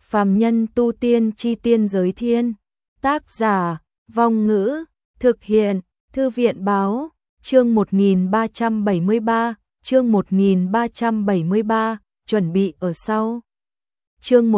Phàm nhân tu tiên chi tiên giới thiên. Tác giả, Vong Ngữ, thực hiện, Thư viện Báo, chương 1373, chương 1373, chuẩn bị ở sau. Chương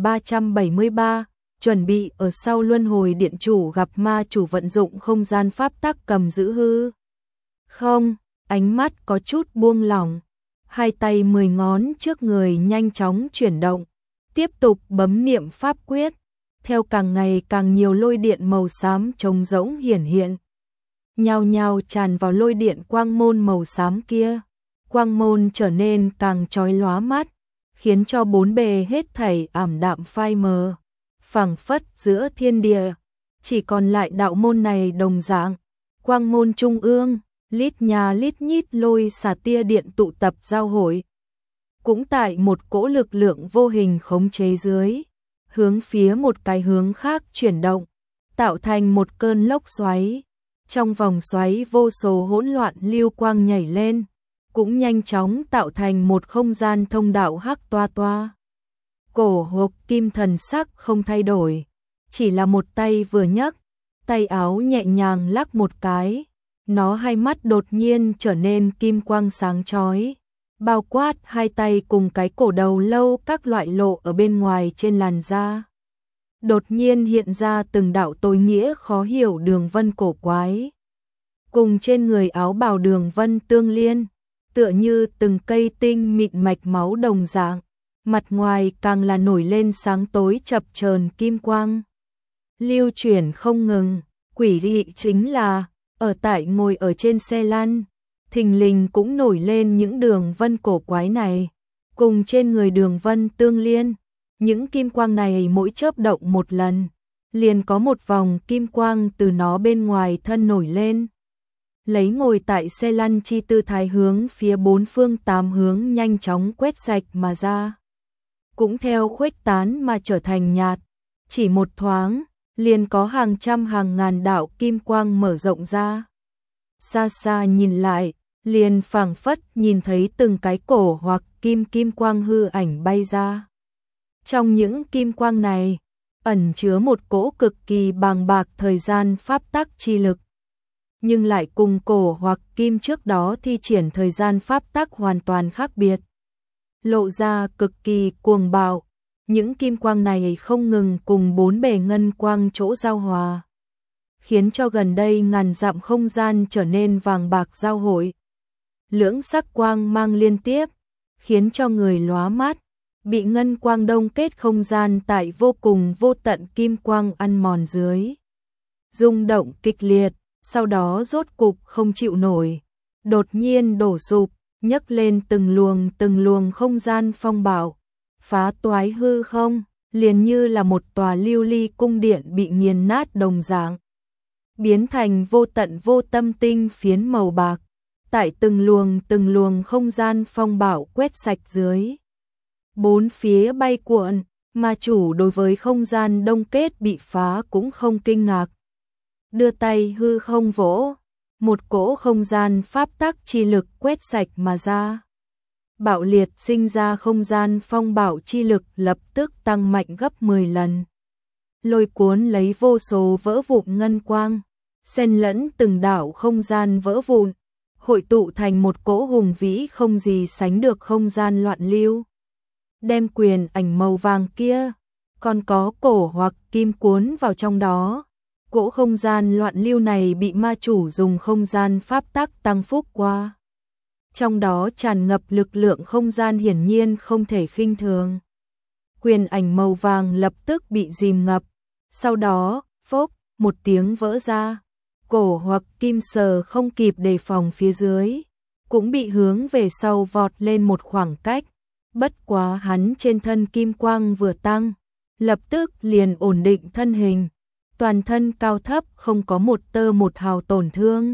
1373, chuẩn bị ở sau. Luân hồi điện chủ gặp ma chủ vận dụng không gian pháp tắc cầm giữ hư không, ánh mắt có chút buông lỏng, hai tay 10 ngón trước người nhanh chóng chuyển động, tiếp tục bấm niệm pháp quyết, theo càng ngày càng nhiều lôi điện màu xám trống rỗng hiển hiện, nhao nhao tràn vào lôi điện quang môn màu xám kia. Quang môn trở nên càng chói lóa mắt, khiến cho bốn bề hết thảy ảm đạm phai mờ, phảng phất giữa thiên địa chỉ còn lại đạo môn này đồng dạng. Quang môn trung ương, lít nhà lít nhít lôi xà tia điện tụ tập giao hội, cũng tại một cỗ lực lượng vô hình khống chế dưới, hướng phía một cái hướng khác chuyển động, tạo thành một cơn lốc xoáy. Trong vòng xoáy vô số hỗn loạn lưu quang nhảy lên, cũng nhanh chóng tạo thành một không gian thông đạo hắc toa toa. Cổ Hộc Kim thần sắc không thay đổi, chỉ là một tay vừa nhấc, tay áo nhẹ nhàng lắc một cái, nó hai mắt đột nhiên trở nên kim quang sáng chói, bao quát hai tay cùng cái cổ đầu lâu các loại lộ ở bên ngoài trên làn da. Đột nhiên hiện ra từng đạo tối nghĩa khó hiểu đường vân cổ quái, cùng trên người áo bào đường vân tương liên, tựa như từng cây tinh mịn mạch máu đồng dạng, mặt ngoài càng là nổi lên sáng tối chập chờn kim quang, lưu chuyển không ngừng. Quỷ dị chính là, ở tại ngồi ở trên xe lăn, thình lình cũng nổi lên những đường vân cổ quái này, cùng trên người đường vân tương liên. Những kim quang này mỗi chớp động một lần, liền có một vòng kim quang từ nó bên ngoài thân nổi lên, lấy ngồi tại xe lăn chi tư thái hướng phía bốn phương tám hướng nhanh chóng quét sạch mà ra, cũng theo khuếch tán mà trở thành nhạt. Chỉ một thoáng, liền có hàng trăm hàng ngàn đạo kim quang mở rộng ra. Xa xa nhìn lại, liền phảng phất nhìn thấy từng cái cổ hoặc kim quang hư ảnh bay ra. Trong những kim quang này, ẩn chứa một cỗ cực kỳ bàng bạc thời gian pháp tắc chi lực, nhưng lại cùng cổ hoặc kim trước đó thi triển thời gian pháp tắc hoàn toàn khác biệt, lộ ra cực kỳ cuồng bạo. Những kim quang này không ngừng cùng bốn bề ngân quang chỗ giao hòa, khiến cho gần đây ngàn dặm không gian trở nên vàng bạc giao hội. Lưỡng sắc quang mang liên tiếp, khiến cho người lóa mắt, bị ngân quang đông kết không gian tại vô cùng vô tận kim quang ăn mòn dưới. Rung động kịch liệt, sau đó rốt cục không chịu nổi, đột nhiên đổ sụp, nhấc lên từng luồng không gian phong bạo, phá toái hư không, liền như là một tòa lưu ly cung điện bị nghiền nát đồng dạng, biến thành vô tận vô tâm tinh phiến màu bạc, tại từng luồng không gian phong bạo quét sạch dưới. Bốn phía bay cuộn, ma chủ đối với không gian đông kết bị phá cũng không kinh ngạc. Đưa tay hư không vỗ, một cỗ không gian pháp tắc chi lực quét sạch mà ra. Bạo liệt sinh ra không gian phong bạo chi lực lập tức tăng mạnh gấp 10 lần. Lôi cuốn lấy vô số vỡ vụn ngân quang, xen lẫn từng đạo không gian vỡ vụn, hội tụ thành một cỗ hùng vĩ không gì sánh được không gian loạn lưu. Đem quyền ảnh màu vàng kia, còn có cổ hoặc kim cuốn vào trong đó. Cỗ không gian loạn lưu này bị ma chủ dùng không gian pháp tắc tăng phúc qua. Trong đó tràn ngập lực lượng không gian hiển nhiên không thể khinh thường. Quyền ảnh màu vàng lập tức bị dìm ngập, sau đó, phốc, một tiếng vỡ ra. Cổ hoặc kim sờ không kịp đề phòng phía dưới, cũng bị hướng về sau vọt lên một khoảng cách. Bất quá hắn trên thân kim quang vừa tăng, lập tức liền ổn định thân hình, toàn thân cao thấp không có một tơ một hào tổn thương.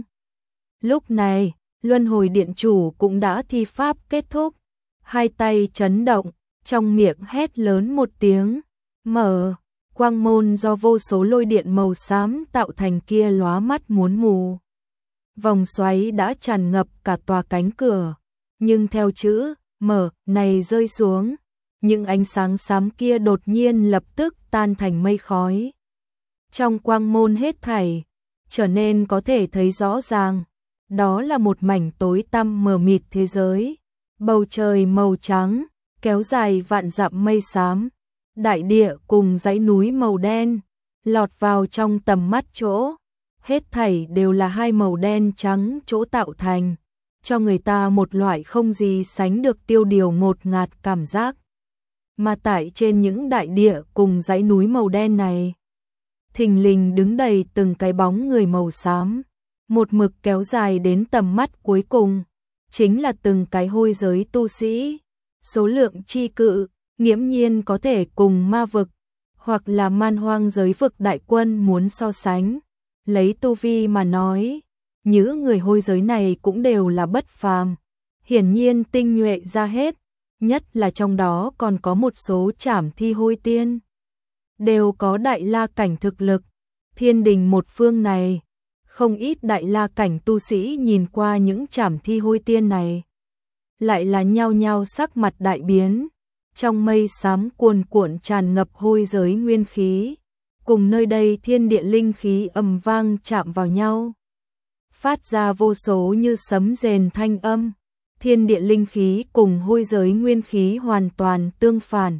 Lúc này, Luân hồi điện chủ cũng đã thi pháp kết thúc, hai tay chấn động, trong miệng hét lớn một tiếng, mở. Quang môn do vô số lôi điện màu xám tạo thành kia lóa mắt muốn mù. Vòng xoáy đã tràn ngập cả tòa cánh cửa, nhưng theo chữ mở này rơi xuống, những ánh sáng xám kia đột nhiên lập tức tan thành mây khói. Trong quang môn hết thảy trở nên có thể thấy rõ ràng, đó là một mảnh tối tăm mờ mịt thế giới, bầu trời màu trắng, kéo dài vạn dặm mây xám, đại địa cùng dãy núi màu đen, lọt vào trong tầm mắt chỗ, hết thảy đều là hai màu đen trắng chỗ tạo thành, cho người ta một loại không gì sánh được tiêu điều ngột ngạt cảm giác. Mà tại trên những đại địa cùng dãy núi màu đen này, thình lình đứng đầy từng cái bóng người màu xám, một mực kéo dài đến tầm mắt cuối cùng, chính là từng cái hôi giới tu sĩ, số lượng chi cự, nghiễm nhiên có thể cùng ma vực, hoặc là man hoang giới vực đại quân muốn so sánh. Lấy tu vi mà nói, những người hôi giới này cũng đều là bất phàm, hiển nhiên tinh nhuệ ra hết, nhất là trong đó còn có một số trảm thi hôi tiên. Đều có đại la cảnh thực lực, thiên đình một phương này, không ít đại la cảnh tu sĩ nhìn qua những trảm thi hôi tiên này. Lại là nhao nhao sắc mặt đại biến, trong mây xám cuồn cuộn tràn ngập hôi giới nguyên khí, cùng nơi đây thiên địa linh khí ầm vang chạm vào nhau. Phát ra vô số như sấm rền thanh âm, thiên địa linh khí cùng hôi giới nguyên khí hoàn toàn tương phản.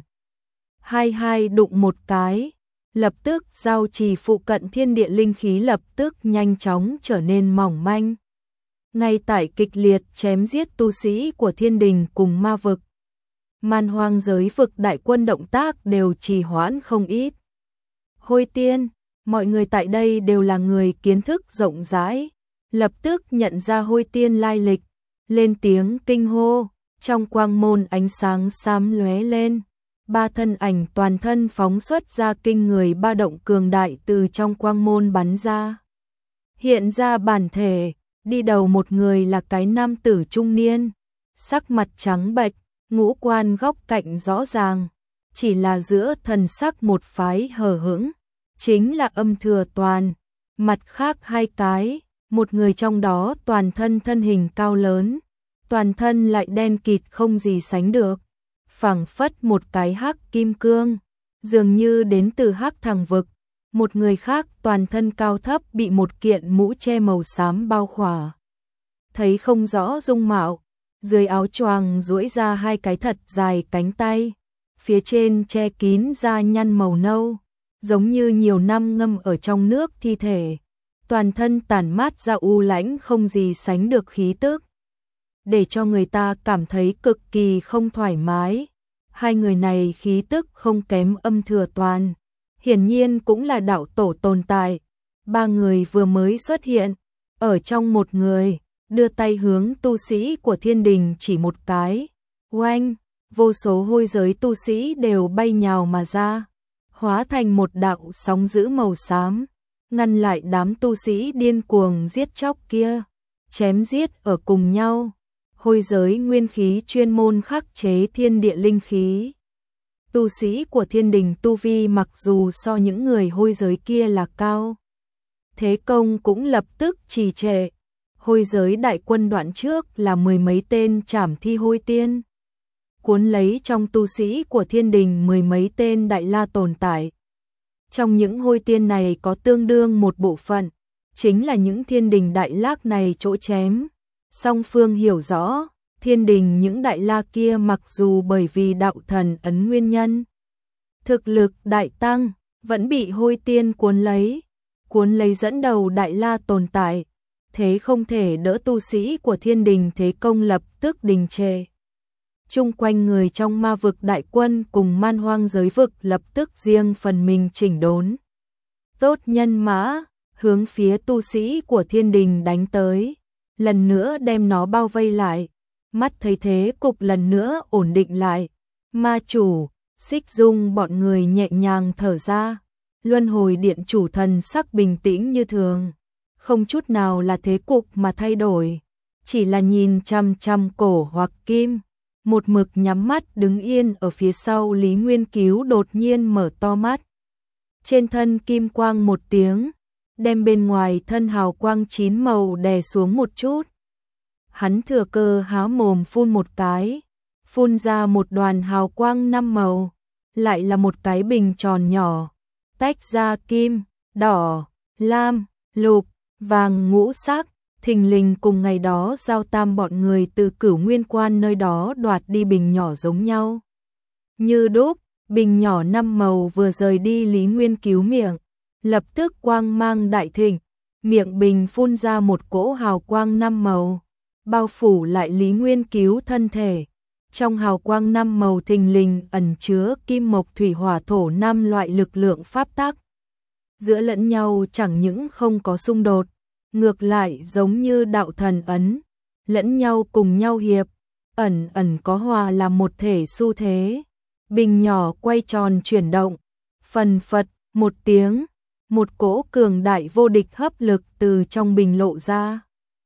Hai đụng một cái, lập tức giao trì phụ cận thiên địa linh khí lập tức nhanh chóng trở nên mỏng manh. Ngay tại kịch liệt chém giết tu sĩ của thiên đình cùng ma vực, man hoang giới vực đại quân động tác đều trì hoãn không ít. Hôi tiên, mọi người tại đây đều là người kiến thức rộng rãi, lập tức nhận ra hôi tiên lai lịch, lên tiếng kinh hô, trong quang môn ánh sáng xám lóe lên. Ba thân ảnh toàn thân phóng xuất ra kinh người ba động cường đại từ trong quang môn bắn ra. Hiện ra bản thể, đi đầu một người là cái nam tử trung niên, sắc mặt trắng bệch, ngũ quan góc cạnh rõ ràng, chỉ là giữa thần sắc một phái hờ hững, chính là Âm Thừa Toàn. Mặt khác hai cái, một người trong đó toàn thân thân hình cao lớn, toàn thân lại đen kịt không gì sánh được, phảng phất một cái hắc kim cương, dường như đến từ hắc thằng vực. Một người khác toàn thân cao thấp bị một kiện mũ che màu xám bao khỏa, thấy không rõ dung mạo, dưới áo choàng duỗi ra hai cái thật dài cánh tay, phía trên che kín da nhăn màu nâu, giống như nhiều năm ngâm ở trong nước thi thể, toàn thân tản mát ra u lãnh không gì sánh được khí tức, để cho người ta cảm thấy cực kỳ không thoải mái. Hai người này khí tức không kém Âm Thừa Toàn, hiển nhiên cũng là đạo tổ tồn tại. Ba người vừa mới xuất hiện, ở trong một người, đưa tay hướng tu sĩ của thiên đình chỉ một cái, oanh, vô số hôi giới tu sĩ đều bay nhào mà ra, hóa thành một đạo sóng dữ màu xám, ngăn lại đám tu sĩ điên cuồng giết chóc kia, chém giết ở cùng nhau. Hôi giới nguyên khí chuyên môn khắc chế thiên địa linh khí. Tu sĩ của thiên đình tu vi mặc dù so những người hôi giới kia là cao, thế công cũng lập tức trì trệ. Hôi giới đại quân đoạn trước là mười mấy tên trảm thi hôi tiên, cuốn lấy trong tu sĩ của thiên đình mười mấy tên đại la tồn tại. Trong những hôi tiên này có tương đương một bộ phận, chính là những thiên đình đại lác này chỗ chém. Song phương hiểu rõ, thiên đình những đại la kia mặc dù bởi vì đạo thần ấn nguyên nhân, thực lực đại tăng, vẫn bị hôi tiên cuốn lấy dẫn đầu đại la tồn tại, thế không thể đỡ tu sĩ của thiên đình thế công lập tức đình trệ. Chung quanh người trong ma vực đại quân cùng man hoang giới vực lập tức riêng phần mình chỉnh đốn. Tốt nhân mã, hướng phía tu sĩ của thiên đình đánh tới, lần nữa đem nó bao vây lại, mắt thấy thế cục lần nữa ổn định lại. Ma chủ, Xích Dung bọn người nhẹ nhàng thở ra, luân hồi điện chủ thần sắc bình tĩnh như thường, không chút nào là thế cục mà thay đổi, chỉ là nhìn chăm chăm cổ hoặc kim, một mực nhắm mắt đứng yên ở phía sau Lý Nguyên Cứu đột nhiên mở to mắt. Trên thân kim quang một tiếng, đem bên ngoài thân hào quang chín màu đè xuống một chút. Hắn thừa cơ há mồm phun một cái, phun ra một đoàn hào quang 5 màu, lại là một cái bình tròn nhỏ, tách ra kim, đỏ, lam, lục, vàng ngũ sắc, thình lình cùng ngày đó Giao Tam bọn người từ Cửu Nguyên Quan nơi đó đoạt đi bình nhỏ giống nhau. Như đúc, bình nhỏ 5 màu vừa rời đi Lý Nguyên Cứu miệng, lập tức quang mang đại thịnh, miệng bình phun ra một cỗ hào quang 5 màu, bao phủ lại Lý Nguyên Cứu thân thể. Trong hào quang 5 màu thình lình ẩn chứa kim mộc thủy hỏa thổ 5 loại lực lượng pháp tắc. Giữa lẫn nhau chẳng những không có xung đột, ngược lại giống như đạo thần ấn, lẫn nhau cùng nhau hiệp, ẩn ẩn có hòa làm một thể xu thế. Bình nhỏ quay tròn chuyển động, phần phật một tiếng, một cỗ cường đại vô địch hấp lực từ trong bình lộ ra.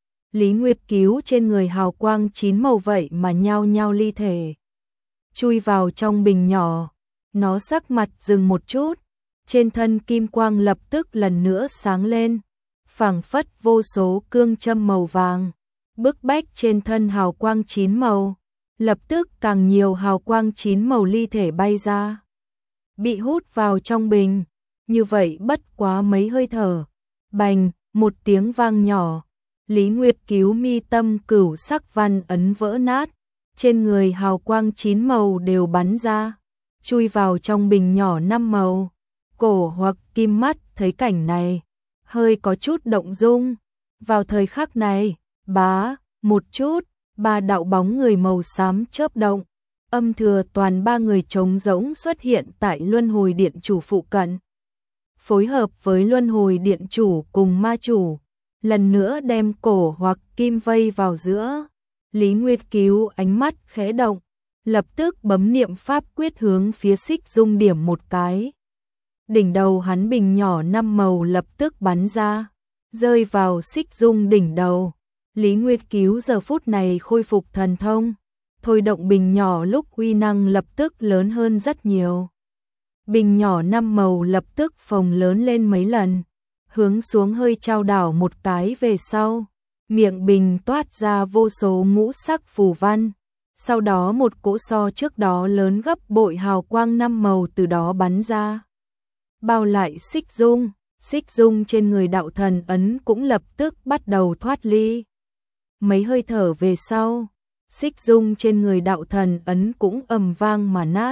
Lý Nguyệt Cứu trên người hào quang 9 màu vậy mà nhao nhao ly thể, chui vào trong bình nhỏ. Nó sắc mặt dừng một chút, trên thân kim quang lập tức lần nữa sáng lên, phảng phất vô số cương châm màu vàng, bức bách trên thân hào quang 9 màu. Lập tức càng nhiều hào quang 9 màu ly thể bay ra, bị hút vào trong bình. Như vậy bất quá mấy hơi thở, bành, một tiếng vang nhỏ, Lý Nguyệt Cứu mi tâm cửu sắc văn ấn vỡ nát, trên người hào quang 9 màu đều bắn ra, chui vào trong bình nhỏ 5 màu. Cổ Hoặc Kim mắt thấy cảnh này, hơi có chút động dung. Vào thời khắc này, bá, một chút, 3 đạo bóng người màu xám chớp động, Âm Thừa Toàn 3 người trống rỗng xuất hiện tại Luân Hồi Điện chủ phụ cận. Phối hợp với Luân Hồi Điện chủ cùng ma chủ, lần nữa đem Cổ Hoặc Kim vây vào giữa. Lý Nguyệt Cứu ánh mắt khẽ động, lập tức bấm niệm pháp quyết hướng phía Xích Dung điểm một cái. Đỉnh đầu hắn bình nhỏ 5 màu lập tức bắn ra, rơi vào Xích Dung đỉnh đầu. Lý Nguyệt Cứu giờ phút này khôi phục thần thông, thôi động bình nhỏ lúc uy năng lập tức lớn hơn rất nhiều. Bình nhỏ 5 màu lập tức phồng lớn lên mấy lần, hướng xuống hơi trao đảo một cái về sau, miệng bình toát ra vô số ngũ sắc phù văn. Sau đó một cỗ so trước đó lớn gấp bội hào quang 5 màu từ đó bắn ra, bao lại Xích Dung. Xích Dung trên người đạo thần ấn cũng lập tức bắt đầu thoát ly. Mấy hơi thở về sau, Xích Dung trên người đạo thần ấn cũng ầm vang mà nát.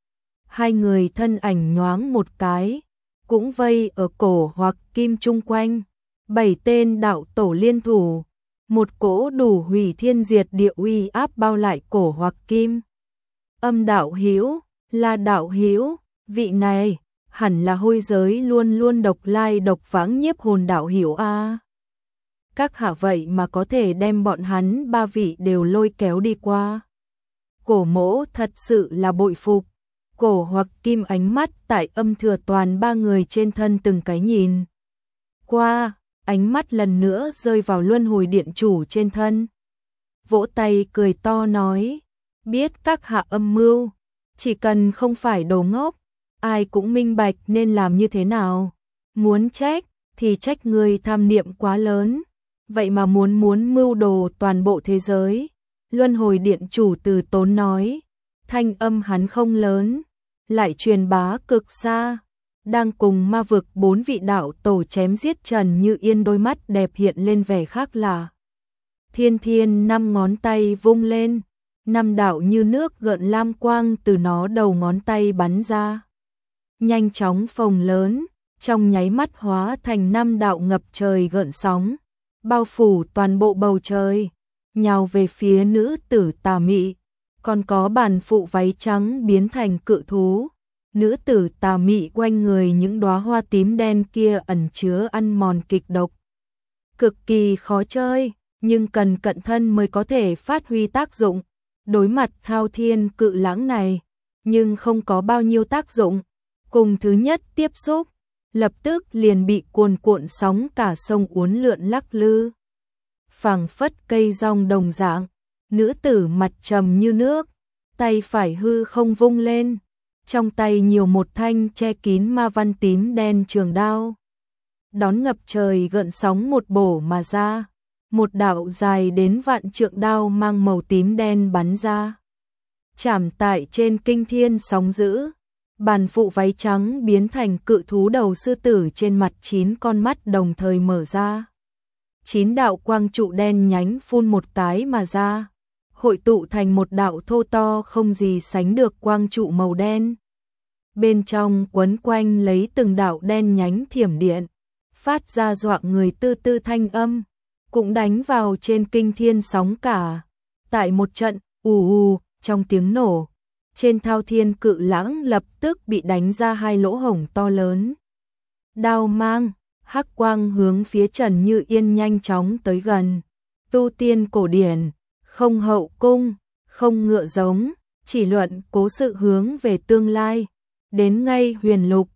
Hai người thân ảnh nhoáng một cái, cũng vây ở Cổ Hoặc Kim chung quanh. 7 tên đạo tổ liên thủ, một cỗ đủ hủy thiên diệt địa uy áp bao lại Cổ Hoặc Kim. Âm đạo hữu, La đạo hữu, vị này hẳn là hôi giới luôn luôn độc lai độc vãng Nhiếp Hồn đạo hữu a. Các hạ vậy mà có thể đem bọn hắn 3 vị đều lôi kéo đi qua. Cổ Mỗ thật sự là bội phục. Cổ Hoặc Kim ánh mắt tại Âm Thừa Toàn 3 người trên thân từng cái nhìn qua, ánh mắt lần nữa rơi vào Luân Hồi Điện chủ trên thân. Vỗ tay cười to nói, biết các hạ âm mưu, chỉ cần không phải đồ ngốc, ai cũng minh bạch nên làm như thế nào. Muốn trách thì trách người tham niệm quá lớn, vậy mà muốn mưu đồ toàn bộ thế giới. Luân Hồi Điện chủ từ tốn nói, thanh âm hắn không lớn, lại truyền bá cực xa. Đang cùng ma vực 4 vị đạo tổ chém giết Trần Như Yên, đôi mắt đẹp hiện lên vẻ khác lạ. Thiên Thiên 5 ngón tay vung lên, 5 đạo như nước gợn lam quang từ nó đầu ngón tay bắn ra, nhanh chóng phồng lớn, trong nháy mắt hóa thành 5 đạo ngập trời gợn sóng, bao phủ toàn bộ bầu trời, nhào về phía nữ tử tà mị. Còn có bản phụ váy trắng biến thành cự thú. Nữ tử tà mị quanh người những đóa hoa tím đen kia ẩn chứa ăn mòn kịch độc, cực kỳ khó chơi, nhưng cần cận thân mới có thể phát huy tác dụng. Đối mặt thao thiên cự lãng này, nhưng không có bao nhiêu tác dụng. Cùng thứ nhất tiếp xúc, lập tức liền bị cuồn cuộn sóng cả sông uốn lượn lắc lư, phảng phất cây rong đồng dạng. Nữ tử mặt trầm như nước, tay phải hư không vung lên, trong tay nhiều một thanh che kín ma văn tím đen trường đao. Đón ngập trời gợn sóng một bổ mà ra, một đạo dài đến vạn trượng đao mang màu tím đen bắn ra. chạm tại trên kinh thiên sóng dữ. Bản phụ váy trắng biến thành cự thú đầu sư tử, trên mặt 9 con mắt đồng thời mở ra. 9 đạo quang trụ đen nhánh phun một cái mà ra, hội tụ thành một đạo thô to không gì sánh được quang trụ màu đen. Bên trong quấn quanh lấy từng đạo đen nhánh thiểm điện, phát ra dọa người tư tư thanh âm, cũng đánh vào trên kinh thiên sóng cả. Tại một trận ù ù trong tiếng nổ, trên thao thiên cự lãng lập tức bị đánh ra 2 lỗ hổng to lớn. Đao mang, hắc quang hướng phía Trần Như Yên nhanh chóng tới gần. Tu tiên cổ điển, không hậu cung, không ngựa giống, chỉ luận cố sự hướng về tương lai. Đến ngay huyền lục,